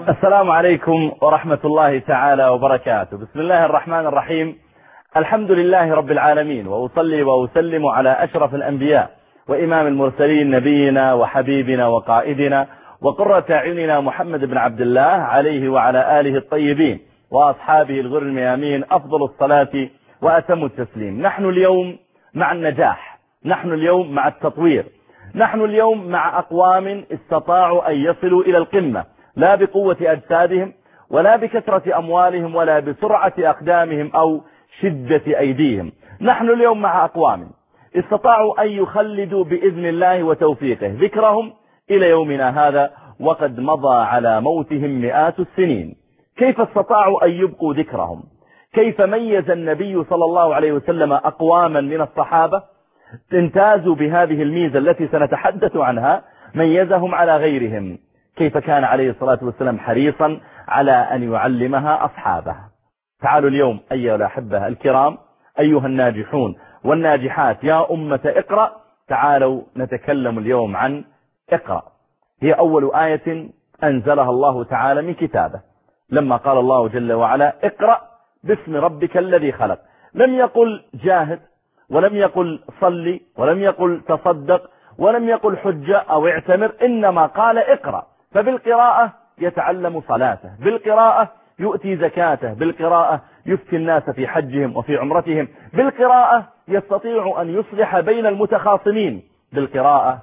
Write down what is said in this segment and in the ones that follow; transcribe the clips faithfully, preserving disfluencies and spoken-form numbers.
السلام عليكم ورحمة الله تعالى وبركاته. بسم الله الرحمن الرحيم. الحمد لله رب العالمين، وأصلي وأسلم على أشرف الأنبياء وإمام المرسلين نبينا وحبيبنا وقائدنا وقرة أعيننا محمد بن عبد الله عليه وعلى آله الطيبين وأصحابه الغر الميامين أفضل الصلاة وأتم التسليم. نحن اليوم مع النجاح، نحن اليوم مع التطوير، نحن اليوم مع أقوام استطاعوا أن يصلوا إلى القمة، لا بقوة أجسادهم ولا بكثرة أموالهم ولا بسرعة أقدامهم أو شدة أيديهم. نحن اليوم مع أقوام استطاعوا أن يخلدوا بإذن الله وتوفيقه ذكرهم إلى يومنا هذا، وقد مضى على موتهم مئات السنين. كيف استطاعوا أن يبقوا ذكرهم؟ كيف ميز النبي صلى الله عليه وسلم أقواما من الصحابة امتازوا بهذه الميزة التي سنتحدث عنها، ميزهم على غيرهم؟ كيف كان عليه الصلاة والسلام حريصا على أن يعلمها أصحابه؟ تعالوا اليوم أيها الأحبة الكرام، أيها الناجحون والناجحات، يا أمة اقرأ، تعالوا نتكلم اليوم عن اقرأ. هي أول آية أنزلها الله تعالى من كتابه، لما قال الله جل وعلا اقرأ باسم ربك الذي خلق. لم يقل جاهد، ولم يقل صلي، ولم يقل تصدق، ولم يقل حجة أو اعتمر، إنما قال اقرأ. فبالقراءة يتعلم صلاته، بالقراءة يؤتي زكاته، بالقراءة يفتي الناس في حجهم وفي عمرتهم، بالقراءة يستطيع أن يصلح بين المتخاصمين، بالقراءة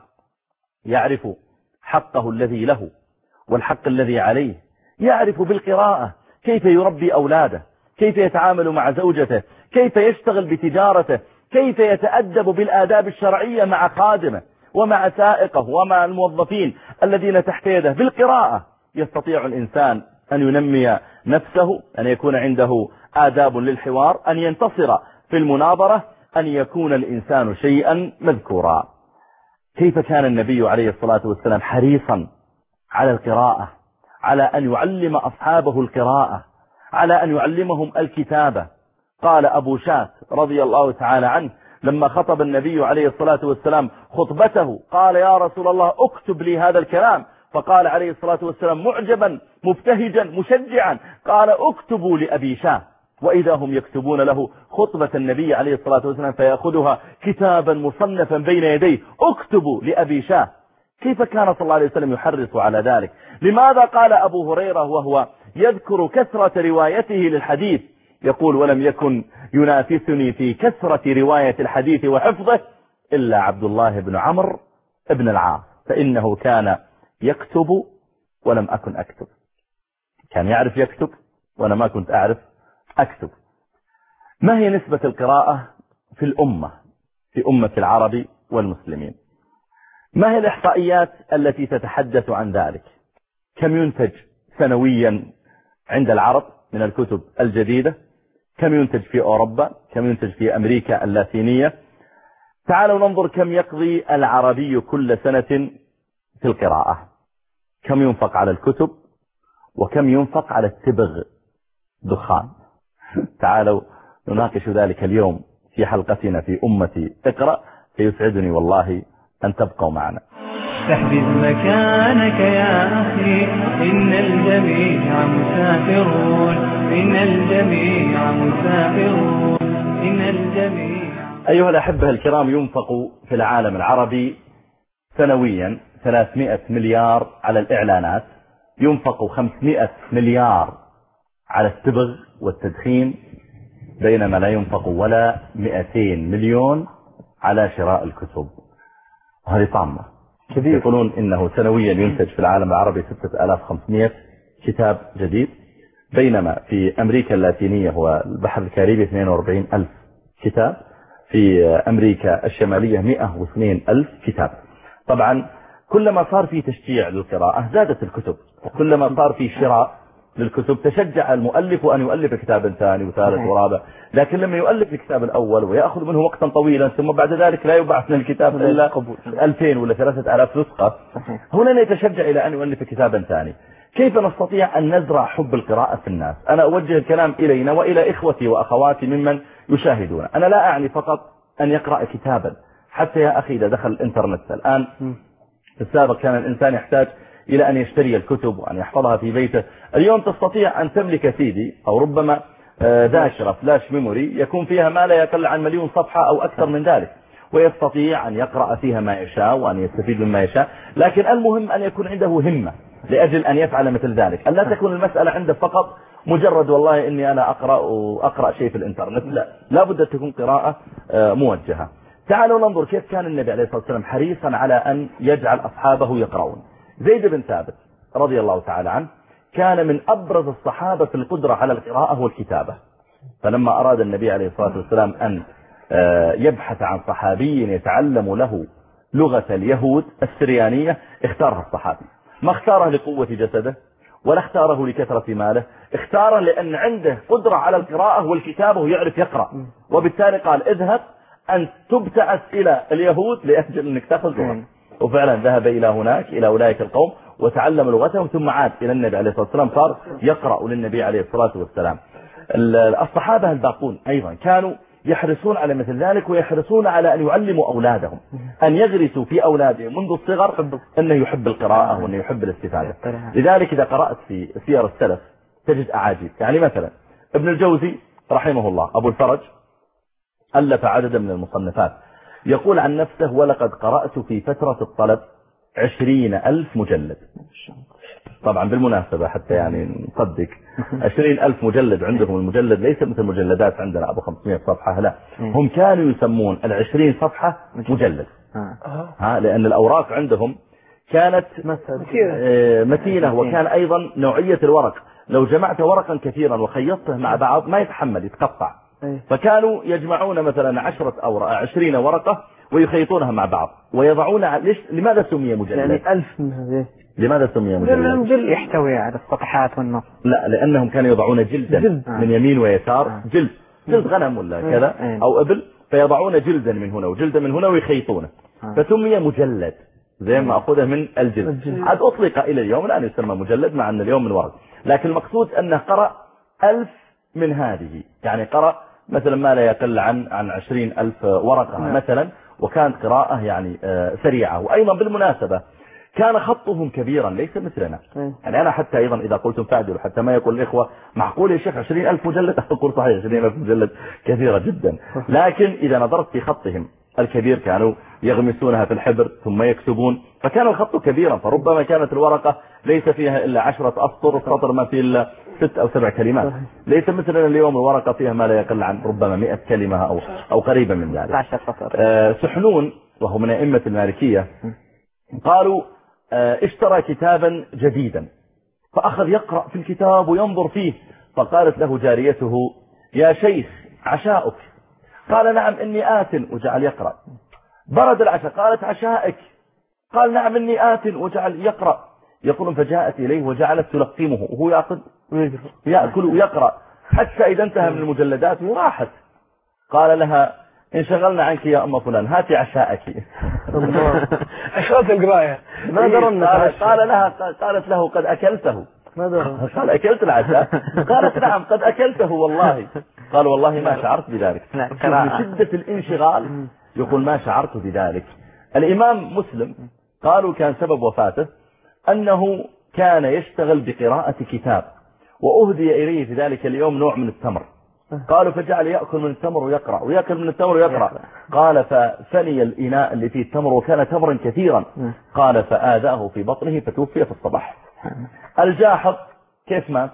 يعرف حقه الذي له والحق الذي عليه، يعرف بالقراءة كيف يربي أولاده، كيف يتعامل مع زوجته، كيف يشتغل بتجارته، كيف يتأدب بالآداب الشرعية مع خادمه ومع سائقه ومع الموظفين الذين تحت يده. بالقراءة يستطيع الإنسان أن ينمي نفسه، أن يكون عنده آداب للحوار، أن ينتصر في المناظرة، أن يكون الإنسان شيئا مذكورا. كيف كان النبي عليه الصلاة والسلام حريصا على القراءة، على أن يعلم أصحابه القراءة، على أن يعلمهم الكتابة. قال أبو شات رضي الله تعالى عنه لما خطب النبي عليه الصلاة والسلام خطبته، قال يا رسول الله اكتب لي هذا الكلام، فقال عليه الصلاة والسلام معجبا مبتهجا مشجعا، قال اكتبوا لأبي شاه. وإذا هم يكتبون له خطبة النبي عليه الصلاة والسلام فيأخذها كتابا مصنفا بين يديه، اكتبوا لأبي شاه. كيف كان صلى الله عليه وسلم يحرص على ذلك؟ لماذا قال أبو هريرة وهو يذكر كثرة روايته للحديث، يقول ولم يكن ينافسني في كثرة رواية الحديث وحفظه إلا عبد الله بن عمرو بن العاص، فإنه كان يكتب ولم أكن أكتب. كان يعرف يكتب وأنا ما كنت أعرف أكتب. ما هي نسبة القراءة في الأمة، في أمة العرب والمسلمين؟ ما هي الإحصائيات التي تتحدث عن ذلك؟ كم ينتج سنويا عند العرب من الكتب الجديدة؟ كم ينتج في أوروبا؟ كم ينتج في أمريكا اللاتينية؟ تعالوا ننظر كم يقضي العربي كل سنة في القراءة، كم ينفق على الكتب وكم ينفق على التبغ دخان. تعالوا نناقش ذلك اليوم في حلقتنا في أمة اقرأ، فيسعدني والله أن تبقوا معنا. تحدث مكانك يا أخي، إن الجميع مسافرون، إن الجميع مسافرون، إن الجميع. أيها الأحبة الكرام، ينفق في العالم العربي سنويا ثلاثمائة مليار على الإعلانات، ينفق خمسمائة مليار على التبغ والتدخين، بينما لا ينفق ولا مئتين مليون على شراء الكتب. هذه طامة. يقولون إنه سنويا ينتج في العالم العربي ستة آلاف وخمسمائة كتاب جديد، بينما في أمريكا اللاتينية والبحر الكاريبي اثنين وأربعين ألف كتاب، في أمريكا الشمالية مئة واثنين ألف كتاب. طبعا كلما صار في تشجيع للقراءة زادت الكتب، وكلما صار في شراء للكتب تشجع المؤلف أن يؤلف كتابا ثاني وثالث ورابع. لكن لما يؤلف الكتاب الأول ويأخذ منه وقتا طويلا ثم بعد ذلك لا يبعث من الكتاب إلا ألفين ولا ثلاثة آلاف نسخة، هنا يتشجع إلى أن يؤلف كتابا ثاني. كيف نستطيع أن نزرع حب القراءة في الناس؟ أنا أوجه الكلام إلينا وإلى إخوتي وأخواتي ممن يشاهدون. أنا لا أعني فقط أن يقرأ كتابا، حتى يا أخي إذا دخل الإنترنت الآن، في السابق كان الإنسان يحتاج إلى أن يشتري الكتب وأن يحفظها في بيته. اليوم تستطيع أن تملك سيدي أو ربما ذاكرة فلاش ميموري يكون فيها ما لا يقل عن مليون صفحة أو أكثر من ذلك، ويستطيع أن يقرأ فيها ما يشاء وأن يستفيد مما يشاء. لكن المهم أن يكون عنده همة لأجل أن يفعل مثل ذلك، أن لا تكون المسألة عنده فقط مجرد والله إني أنا أقرأ وأقرأ شيء في الإنترنت، لا، لا بد أن تكون قراءة موجهة. تعالوا ننظر كيف كان النبي عليه الصلاة والسلام حريصا على أن يجعل أصحابه يقرؤون. زيد بن ثابت رضي الله تعالى عنه كان من أبرز الصحابة في القدرة على القراءة والكتابة، فلما أراد النبي عليه الصلاة والسلام أن يبحث عن صحابي يتعلم له لغة اليهود السريانية اختاره الصحابي، ما اختاره لقوة جسده ولا اختاره لكثرة ماله، اختاره لأن عنده قدرة على القراءة والكتابة ويعرف يقرأ، وبالتالي قال اذهب أن تبتعث إلى اليهود لأجل أنك تأخذ لغة. وفعلا ذهب إلى هناك إلى أولئك القوم وتعلم لغتهم ثم عاد إلى النبي عليه الصلاة والسلام صار يقرأ للنبي عليه الصلاة والسلام. الصحابة الباقون أيضا كانوا يحرصون على مثل ذلك، ويحرصون على أن يعلموا أولادهم، أن يغرسوا في أولادهم منذ الصغر أنه يحب القراءة وأنه يحب الاستفادة. لذلك إذا قرأت في سير السلف تجد أعاجيب. يعني مثلا ابن الجوزي رحمه الله أبو الفرج ألف عددا من المصنفات، يقول عن نفسه ولقد قرأت في فترة الطلب عشرين ألف مجلد. طبعا بالمناسبة حتى يعني نصدق عشرين ألف مجلد عندهم، المجلد ليس مثل المجلدات عندنا أبو خمسمائة صفحة، لا، هم كانوا يسمون العشرين صفحة مجلد، ها، لأن الأوراق عندهم كانت متينة، وكان أيضا نوعية الورق لو جمعت ورقا كثيرا وخيطته مع بعض ما يتحمل يتقطع، فكانوا يجمعون مثلا عشرة أو عشرين ورقة ويخيطونها مع بعض ويضعون. ليش لماذا سمي مجلد؟ يعني ألف من هذه. لماذا سمي مجلد؟ لأنه جلد يحتوي على الصفحات والنص. لا، لأنهم كانوا يضعون جلدا جلد. من يمين ويسار، آه. جلد جلد غنم ولا آه. كذا آه. أو إبل، فيضعون جلدا من هنا وجلدا من هنا ويخيطونه، آه. فسمي مجلد زي ما أخذه من الجلد. عاد أطلق إلى اليوم الآن يسمى مجلد مع أن اليوم من ورق، لكن المقصود أنه قرأ ألف من هذه، يعني قرأ مثلا ما لا يقل عن عن عشرين ألف ورقة مثلا، وكانت قراءة يعني سريعة. وأيضا بالمناسبة كان خطهم كبيرا ليس مثلنا، يعني أنا حتى أيضا إذا قلتم فاعدلوا حتى ما يقول الإخوة معقول يا شيخ عشرين ألف مجلد، أقول صحيح عشرين ألف مجلد كثيرة جدا، لكن إذا نظرت في خطهم الكبير كانوا يغمسونها في الحبر ثم يكتبون، فكان الخط كبيرا، فربما كانت الورقة ليس فيها إلا عشرة أسطر، السطر ما فيه إلا ست أو سبع كلمات، ليس مثلنا اليوم الورقة فيها ما لا يقل عن ربما مئة كلمة أو أو قريبا من ذلك. آه سحنون وهو من أئمة المالكية قالوا آه اشترى كتابا جديدا فأخذ يقرأ في الكتاب وينظر فيه، فقالت له جاريته يا شيخ عشاؤك، قال نعم إني آت، وجعل يقرأ. برد العشاء، قالت عشائك، قال نعم إني آت، وجعل يقرأ. يقول فجاءت إليه وجعلت تلقمه وهو يأخذ يأكل ويقرأ حتى إذا انتهى من المجلدات وراحت. قال لها انشغلنا عنك يا أم فلان هاتي عشائك. أشغلت القراية ما درنا. قال لها قالت له قد أكلته. ما درنا. قال أكلت العشاء؟ قالت نعم قد أكلته والله. قال والله ما شعرت بذلك. من شدة الانشغال يقول ما شعرت بذلك. الإمام مسلم قالوا كان سبب وفاته أنه كان يشتغل بقراءة كتاب، وأهدي إليه في ذلك اليوم نوع من التمر، قالوا فجعل يأكل من التمر ويقرأ ويأكل من التمر ويقرأ، قال ففني الإناء اللي فيه التمر وكان تمرا كثيرا، قال فآذاه في بطنه فتوفي في الصباح. الجاحظ كيف مات؟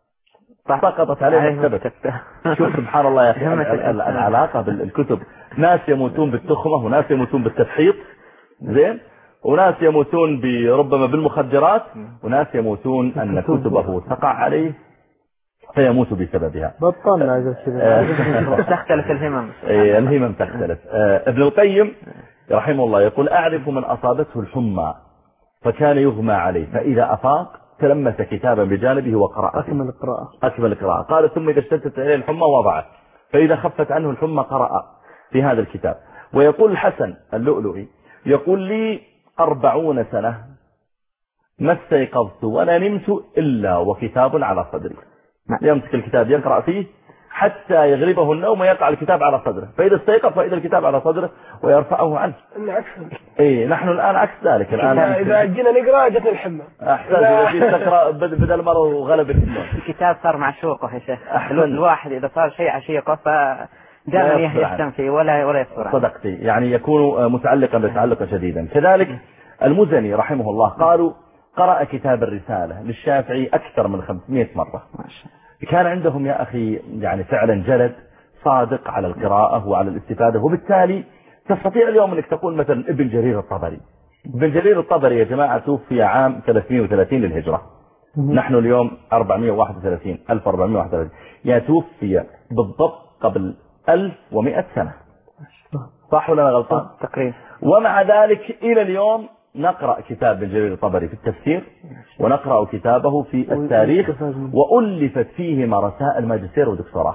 سقطت عليه السبت. شوف سبحان الله يا أخي العلاقة بالكتب، ناس يموتون بالتخمة وناس يموتون بالتفحيط، زين، وناس يموتون بربما بالمخدرات، وناس يموتون أن كتبه تقع عليه فيموت بسببها. بطلنا هذا تختلف الهمم. الهمم تختلف. ابن القيم رحمه الله يقول أعرف من أصابته الحمى فكان يغمى عليه فإذا أفاق تلمس كتابا بجانبه وقرأ. أكمل القراءة. أكمل القراءة. قال ثم إذا اشتدت عليه الحمى وضعه، فإذا خفت عنه الحمى قرأ في هذا الكتاب. ويقول الحسن اللؤلؤي يقول لي أربعون سنة ما استيقظت ولا نمت إلا وكتاب على صدري، يمسك الكتاب يقرأ فيه حتى يغلبه النوم ويقع الكتاب على صدره، فإذا استيقظ فإذا الكتاب على صدره ويرفعه عنه. إيه نحن الآن عكس ذلك. الآن إذا جينا نقرأ جتنا الحمى. أحسن إذا جيت تقرأ بدل المرض وغلب النوم. الكتاب صار معشوقه يا شيخ. الواحد إذا صار شيء عشيقه ف دائما يهتم فيه ولا ولا يصبر. صدقتي، يعني يكون متعلقا بتعلقا شديدا. كذلك المزني رحمه الله قالوا قرأ كتاب الرسالة للشافعي أكثر من خمسمائة مرة. كان عندهم يا أخي يعني فعلا جلد صادق على القراءة وعلى الاستفادة، وبالتالي تستطيع اليوم أنك تقول مثلا ابن جرير الطبري. ابن جرير الطبري يا جماعة توفي عام ثلاثمائة وثلاثين للهجرة، نحن اليوم أربعمائة وواحد وثلاثين ألف وأربعمائة وواحد وثلاثين، يعني توفي بالضبط قبل ألف ومئة سنة، صح ولا غلطان؟ تقريبا. ومع ذلك إلى اليوم نقرأ كتاب ابن جرير الطبري في التفسير، ونقرأ كتابه في التاريخ، وألفت فيهما رسائل ماجستير ودكتوراه.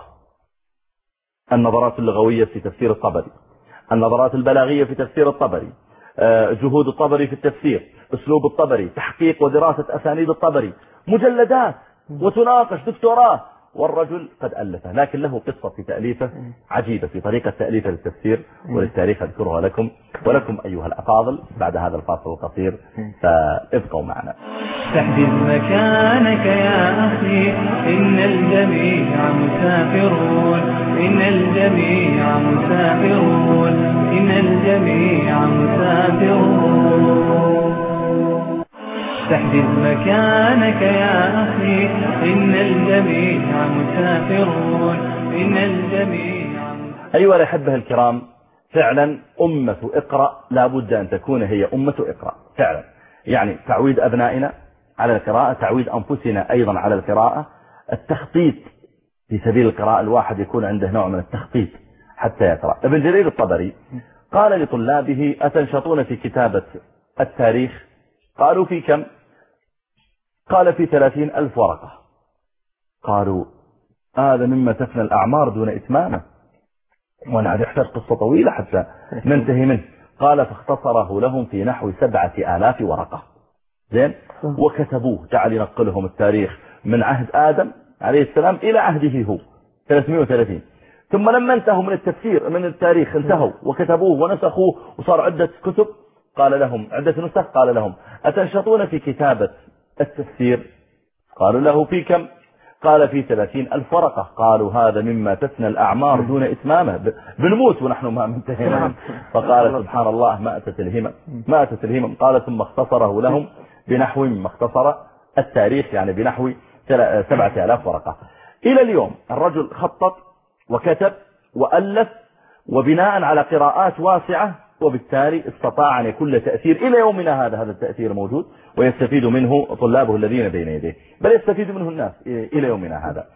النظرات اللغوية في تفسير الطبري، النظرات البلاغية في تفسير الطبري، جهود الطبري في التفسير، أسلوب الطبري، تحقيق ودراسة أسانيد الطبري، مجلدات وتناقش دكتوراه، والرجل قد ألفه. لكن له قصة في تأليفه عجيبة في طريقة تأليفه للتفسير وللتاريخ أذكرها لكم ولكم أيها الأفاضل بعد هذا الفاصل القصير، فابقوا معنا. تحدث مكانك يا أخي، إن الجميع مسافرون، إن الجميع مسافرون، إن الجميع مسافرون. تحدث مكانك يا أخي، إن الجميع مسافرون، إن الجميع. أيها الأحبة الكرام، فعلا أمة اقرأ لا بد أن تكون هي أمة اقرأ فعلا. يعني تعويد أبنائنا على القراءة، تعويد أنفسنا أيضا على القراءة، التخطيط في سبيل القراءة، الواحد يكون عنده نوع من التخطيط حتى يقرأ. ابن جرير الطبري قال لطلابه أتنشطون في كتابة التاريخ؟ قالوا في كم؟ قال في ثلاثين ألف ورقة. قالوا هذا مما تفنى الأعمار دون إتمامه، ونحن نحتاج قصة طويلة حتى ننتهي منه. قال فاختصره لهم في نحو سبعة آلاف ورقة. زين، وكتبوه، جعل ينقلهم التاريخ من عهد آدم عليه السلام إلى عهده هو ثلاثمائة وثلاثين. ثم لما انتهوا من التفسير من التاريخ انتهوا وكتبوه ونسخوه وصار عدة كتب، قال لهم عدة نسخ، قال لهم أتنشطون في كتابة التفسير؟ قالوا له في كم؟ قال في ثلاثين ألف ورقة. قالوا هذا مما تفنى الأعمار دون إتمامه، بنموت ونحن ما منتهينا. فقال سبحان الله ما أتت الهمم ما أتت الهمم. قال ثم اختصره لهم بنحو ما اختصر التاريخ، يعني بنحو سبعة آلاف ورقة. إلى اليوم الرجل خطط وكتب وألف، وبناء على قراءات واسعة، وبالتالي استطاع أن يكون له تأثير إلى يومنا هذا. هذا التأثير موجود ويستفيد منه طلابه الذين بين يديه، بل يستفيد منه الناس إلى يومنا هذا.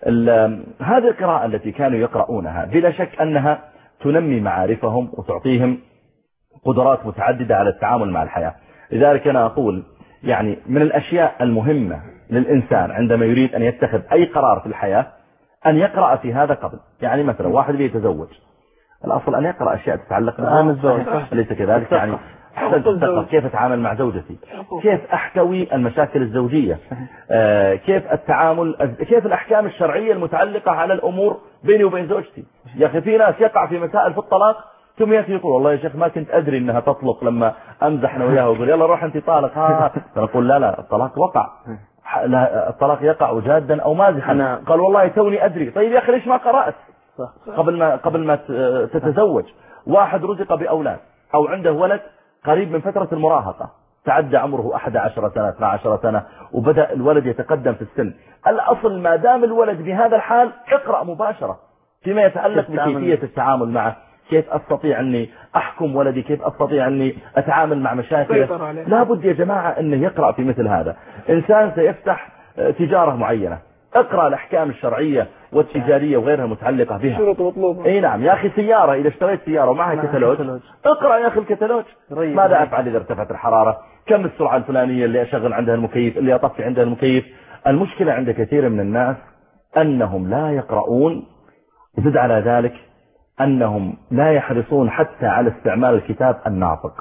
هذه القراءة التي كانوا يقرؤونها بلا شك أنها تنمي معارفهم وتعطيهم قدرات متعددة على التعامل مع الحياة. لذلك أنا أقول يعني من الأشياء المهمة للإنسان عندما يريد أن يتخذ أي قرار في الحياة أن يقرأ في هذا قبل. يعني مثلا واحد بيتزوج، الأصل أن يقرأ أشياء تتعلق بالزواج، ليس كذلك؟ يعني أحسن تتقى كيف أتعامل مع زوجتي، كيف أحتوي المشاكل الزوجية، آه كيف التعامل، كيف الأحكام الشرعية المتعلقة على الأمور بيني وبين زوجتي. يا أخي في ناس يقع في مسائل في الطلاق ثم يأتي يقول والله يا شيخ ما كنت أدري أنها تطلق، لما أمزح أنا وياها ويقول يلا روح أنت طالق. ها فنقول لا لا الطلاق وقع، لا الطلاق يقع جادا أو مازحا. قال والله توني أدري. طيب يا أخي ليش ما قرأت قبل ما قبل ما تتزوج؟ واحد رزق بأولاد أو عنده ولد قريب من فترة المراهقة، تعدى عمره أحد عشر سنة اثنا عشر سنة وبدأ الولد يتقدم في السن. الأصل ما دام الولد بهذا الحال اقرأ مباشرة فيما يتعلق بكيفية التعامل معه، كيف أستطيع أني أحكم ولدي، كيف أستطيع أني أتعامل مع مشاكله. لا بد يا جماعة أنه يقرأ في مثل هذا. إنسان سيفتح تجارة معينة، اقرأ الأحكام الشرعية والتجارية وغيرها متعلقة بها. شروط مطلوبة. اي نعم يا أخي، سيارة إذا اشتريت سيارة ومعها كتالوج اقرأ يا أخي الكتالوج. ماذا أفعل إذا ارتفعت الحرارة؟ كم السرعة الفلانية اللي أشغل عندها المكيف، اللي أطفي عندها المكيف؟ المشكلة عند كثير من الناس أنهم لا يقرؤون، زد على ذلك أنهم لا يحرصون حتى على استعمال الكتاب الناطق.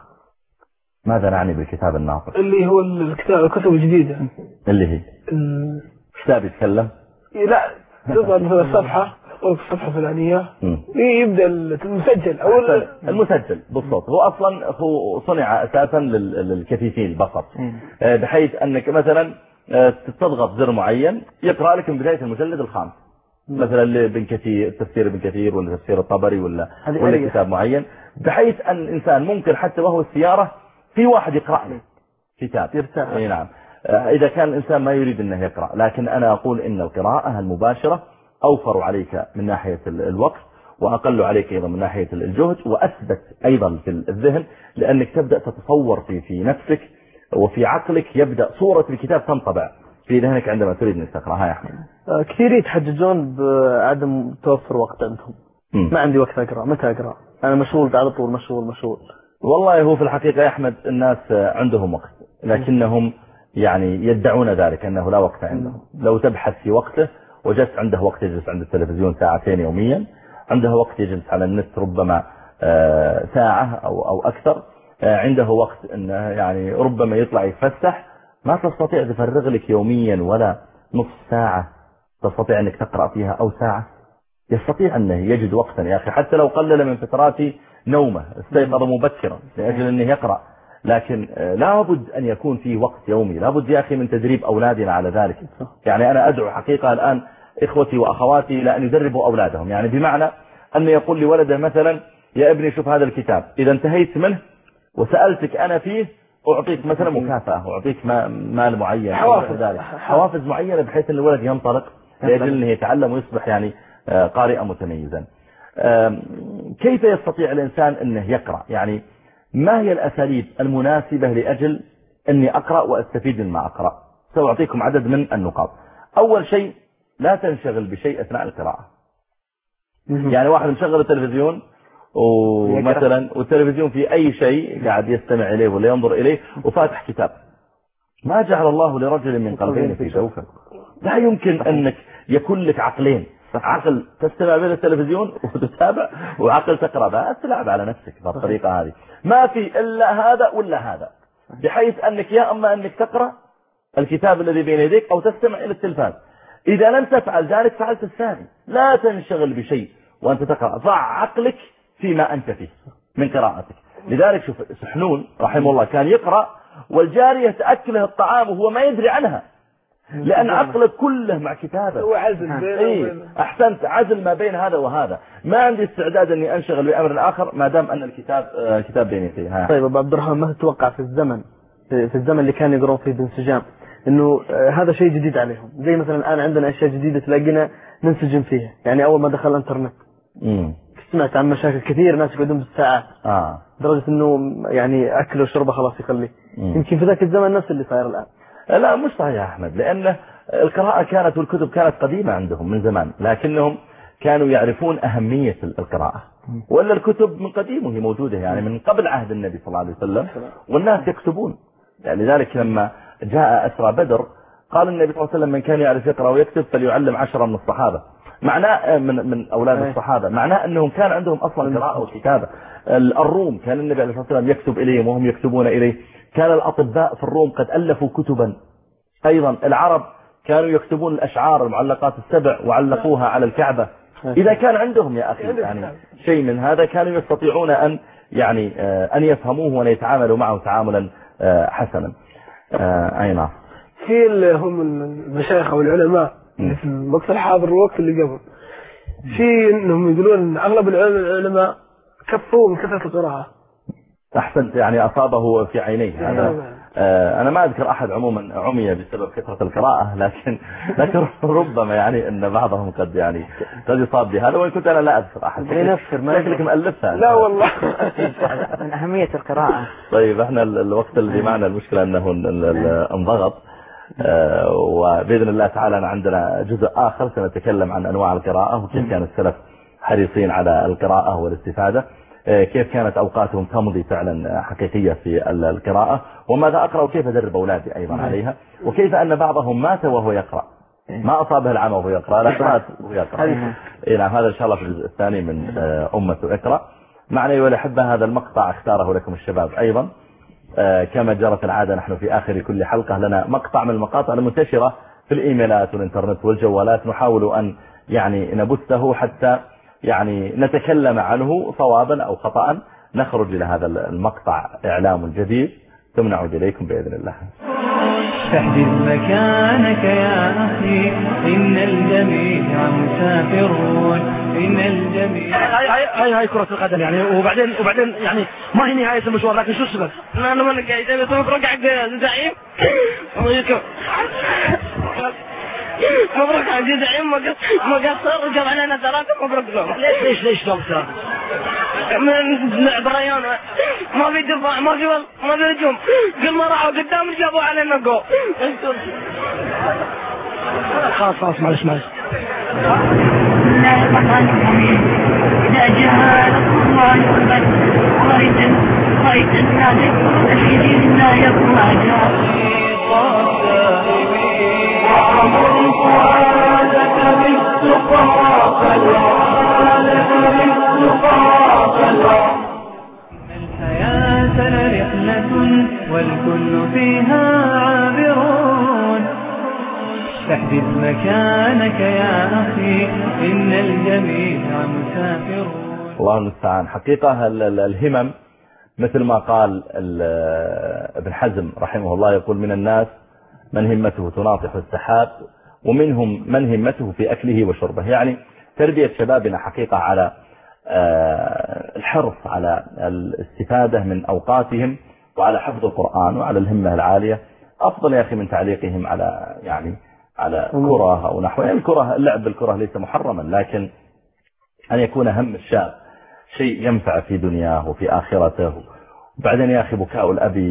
ماذا نعني بالكتاب الناطق؟ اللي هو الكتاب الكتب الجديدة، اللي هي كتاب يتكلم. لا تظهر في الصفحة الصفحة الفلانية يبدأ المسجل أو المسجل بالصوت. هو أصلا هو صنع أساسا للكفيفين البصر، بحيث أنك مثلا تضغط زر معين يقرأ لك من بداية المجلد الخامس، مثلا لابن كثير، تفسير ابن كثير ولا تفسير الطبري ولا ولا كتاب معين، بحيث أن الإنسان ممكن حتى وهو السيارة في واحد يقرأ له كتاب يرتاح. اي نعم، إذا كان الإنسان ما يريد أنه يقرأ. لكن أنا أقول إن القراءة المباشرة أوفر عليك من ناحية الوقت، وأقل عليك أيضا من ناحية الجهد، وأثبت أيضا في الذهن، لأنك تبدأ تتصور في في نفسك وفي عقلك، يبدأ صورة الكتاب تنطبع في ذهنك عندما تريد أن تقرأها. يا أحمد كثير يتحججون بعدم توفر وقت عندهم. م. ما عندي وقت أقرأ، متى أقرأ؟ أنا مشغول على طول، مشغول مشغول. والله هو في الحقيقة يا أحمد الناس عندهم وقت، لكنهم يعني يدعون ذلك أنه لا وقت عندهم. لو تبحث في وقته وجدت عنده وقت يجلس عند التلفزيون ساعتين يوميا، عنده وقت يجلس على النت ربما ساعة أو أو أكثر، عنده وقت أنه يعني ربما يطلع يتفسح. ما تستطيع تفرغ لك يوميا ولا نصف ساعة تستطيع أنك تقرأ فيها أو ساعة؟ يستطيع أنه يجد وقتا يا أخي، حتى لو قلل من فترات نومه، استيقظ مبكرا لأجل أنه يقرأ. لكن لابد أن يكون فيه وقت يومي، لابد يا أخي من تدريب أولادنا على ذلك. يعني أنا أدعو حقيقة الآن إخوتي وأخواتي لأن يدربوا أولادهم، يعني بمعنى أن يقول لولده مثلا يا ابني شوف هذا الكتاب، إذا انتهيت منه وسألتك أنا فيه أعطيك مثلا مكافأة، أعطيك مال معين، حوافز حوافز معينة، بحيث أن الولد ينطلق لأجل أنه يتعلم ويصبح يعني قارئا متميزا. كيف يستطيع الإنسان أنه يقرأ؟ يعني ما هي الأساليب المناسبة لأجل أني أقرأ وأستفيد مما أقرأ؟ سأعطيكم عدد من النقاط. أول شيء، لا تنشغل بشيء أثناء القراءة. يعني واحد مشغل التلفزيون ومثلا والتلفزيون في أي شيء قاعد يستمع إليه ولا ينظر إليه وفاتح كتاب، ما جعل الله لرجل من قلبين في جوفه. لا يمكن أنك يكون لك عقلين، عقل تستمع به التلفزيون وتتابع، وعقل تقرأ بها. تلعب على نفسك بالطريقة هذه، ما في إلا هذا ولا هذا، بحيث أنك يا أما أنك تقرأ الكتاب الذي بين يديك أو تستمع إلى التلفاز. إذا لم تفعل ذلك فعلت الثاني. لا تنشغل بشيء وأنت تقرأ، ضع عقلك فيما أنت فيه من قراءتك. لذلك شوف سحنون رحمه الله كان يقرأ والجارية تأكله الطعام وهو ما يدري عنها، لأن عقلك كله مع كتابه. هو عزل بينه إيه؟ أحسنت، عزل ما بين هذا وهذا. ما عندي استعداد أني أنشغل بأمر آخر ما دام أن الكتاب آه كتاب بين يدي. طيب أبو عبد الرحمن، ما تتوقع في الزمن في الزمن اللي كان يقرون فيه بانسجام إنه آه هذا شيء جديد عليهم؟ زي مثلا الآن عندنا أشياء جديدة تلاقينا ننسجم فيها. يعني أول ما دخل الإنترنت امم سمعت عن مشاكل كثير، ناس يقعدون بالساعات آه. درجة إنه يعني أكل وشربه خلاص يخليه. يمكن في ذاك الزمن نفس اللي صاير الآن. لا مش صحيح يا أحمد، لأن القراءة كانت والكتب كانت قديمة عندهم من زمان، لكنهم كانوا يعرفون أهمية القراءة. ولا الكتب من قديم وهي موجودة، يعني من قبل عهد النبي صلى الله عليه وسلم والناس يكتبون. يعني ذلك لما جاء أسرى بدر قال النبي صلى الله عليه وسلم من كان يعرف يقرأ ويكتب فليعلم عشرة من الصحابة، معناه من من أولاد الصحابة، معناه أنهم كان عندهم أصلا قراءة وكتابة. الروم كان النبي عليه الصلاة والسلام يكتب إليهم وهم يكتبون إليه. كان الأطباء في الروم قد ألفوا كتبا. أيضا العرب كانوا يكتبون الأشعار المعلقات السبع وعلقوها على الكعبة. إذا كان عندهم يا أخي يعني شيء من هذا كانوا يستطيعون أن يعني أن يفهموه وأن يتعاملوا معه تعاملا حسنا. أي نعم. في اللي هم المشايخ أو العلماء في الوقت الحاضر والوقت اللي قبل، في إنهم يقولون أغلب العلماء كفوا من كثرة القراءة. أحسنت، يعني أصابه في عينيه. هذا أنا ما أذكر أحد عموما عمي بسبب كثرة القراءة، لكن لكن ربما يعني أن بعضهم قد يعني قد يصاب بهذا، وإن كنت أنا لا أذكر أحد. شكلك مألفها. لا والله. من أهمية القراءة. طيب إحنا الوقت اللي معنا المشكلة أنه انضغط، وبإذن الله تعالى عندنا جزء آخر سنتكلم عن أنواع القراءة وكيف كان السلف حريصين على القراءة والاستفادة، كيف كانت أوقاتهم تمضي فعلا حقيقية في القراءة، وماذا أقرأ وكيف أدرب أولادي أيضا عليها، وكيف أن بعضهم مات وهو يقرأ، ما أصابه العمى وهو يقرأ، لا مات وهو يقرأ. نعم، هذا إن شاء الله في الجزء الثاني من أمة اقرأ. معنا أيها الأحبة هذا المقطع اختاره لكم الشباب أيضا، كما جرت العادة نحن في آخر كل حلقة لنا مقطع من المقاطع المنتشرة في الإيميلات والإنترنت والجوالات، نحاول أن يعني نبثه حتى يعني نتكلم عنه صوابا أو خطأ، نخرج إلى هذا المقطع إعلام جديد ثم نعود إليكم بإذن الله. تحدث مكانك يا أخي، إن الجميع مسافرون، إن الجميع. هاي هاي هاي كرة القدم يعني، وبعدين وبعدين يعني ما هي نهاية المشوار، لكن شو السبب؟ أنا أنا ما قاعد أبي مبروك حق زعيم. مبروك حق زعيم، ما قصر وجاب علينا ثلاثة، مبروك لهم. ليش ليش ليش لهم ثلاثة؟ من لعب ريان ما في دفاع، ما في ما في هجوم، كل ما راحوا قدام جابوا علينا جول. خلاص خلاص معلش معلش. لا الرحمن الرحيم. إذا جاء نصر الله والفتح ورأيت رأيت الناس في دين الله أفواجا. وأمر فؤادك بالتقى فالعادك بالتقى فالعادك. الحياة لرحلة والكل فيها عابرون، تحدث مكانك يا أخي، إن الجميع مسافرون. الله المستعان. حقيقة الهمم مثل ما قال ابن حزم رحمه الله، يقول من الناس من همته تناطح السحاب ومنهم من همته في أكله وشربه. يعني تربية شبابنا حقيقة على الحرص على الاستفادة من أوقاتهم وعلى حفظ القرآن وعلى الهمة العالية أفضل يا أخي من تعليقهم على يعني على كرة أو نحو. يعني الكرة، اللعب بالكرة ليس محرما، لكن أن يكون هم الشاب شيء ينفع في دنياه وفي آخرته. وبعدين يا أخي بكاء الأبي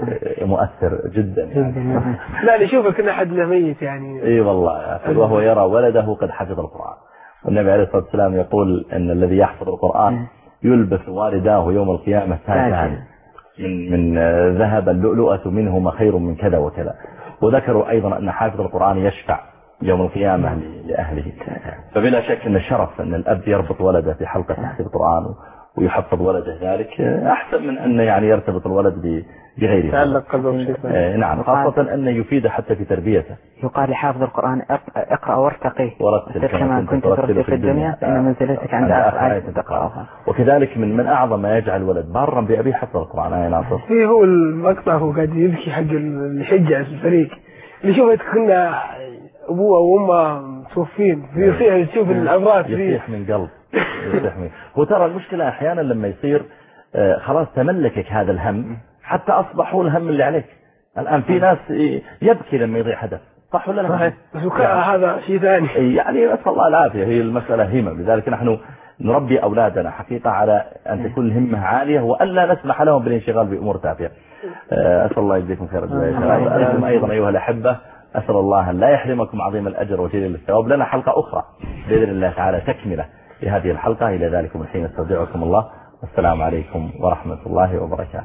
مؤثر جدا يعني. لا نشوفه كنا حد ميت يعني. اي والله يا أخي، وهو يرى ولده قد حفظ القرآن. والنبي عليه الصلاة والسلام يقول أن الذي يحفظ القرآن يلبس والداه يوم القيامة تاجان من من ذهب، اللؤلؤة منهما خير من كذا وكذا. وذكروا أيضا أن حافظ القرآن يشفع يوم القيامة لأهله. فبلا شك أن الشرف أن الأب يربط ولده في حلقة تحفيظ القرآن ويحفظ ولده ذلك أحسن من أن يعني يرتبط الولد بغيره. تعلق قلبه بشيء. نعم، خاصة أن يفيد حتى في تربيته. يقال لحافظ القرآن اقرأ وارتقي ورتل كما كنت ترتل في الدنيا فإن منزلتك عند آخر آية تقرأها. وكذلك من من أعظم ما يجعل الولد بارا بأبيه حفظ القرآن. أي ناصر؟ إيه هو المقطع هو قاعد يبكي حق الحجة الفريق اللي شوفت كنا أبوه وأمه متوفين يصيح يشوف الأمراض يصيح من قلب. يصيح من. هو ترى المشكلة أحيانا لما يصير خلاص تملكك هذا الهم حتى أصبح هو الهم اللي عليك. الآن في ناس يبكي لما يضيع هدف، صح ولا لا؟ صحيح. بس هذا شيء ثاني. يعني نسأل الله العافية. هي المسألة همة، لذلك نحن نربي أولادنا حقيقة على أن تكون الهمة عالية وألا نسمح لهم بالانشغال بأمور تافهة. أسأل الله يجزيكم خير الجزاء. أنتم أيضا أيها الأحبة أسأل الله أن لا يحرمكم عظيم الأجر وجليل الثواب. لنا حلقة أخرى بإذن الله تعالى تكملة لهذه الحلقة. إلى ذلكم الحين استودعكم الله، والسلام عليكم ورحمة الله وبركاته.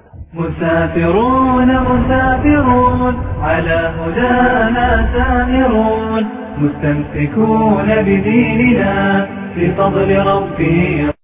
مسافرون مسافرون على هدانا سائرون، مستمسكون بديننا بفضل ربي.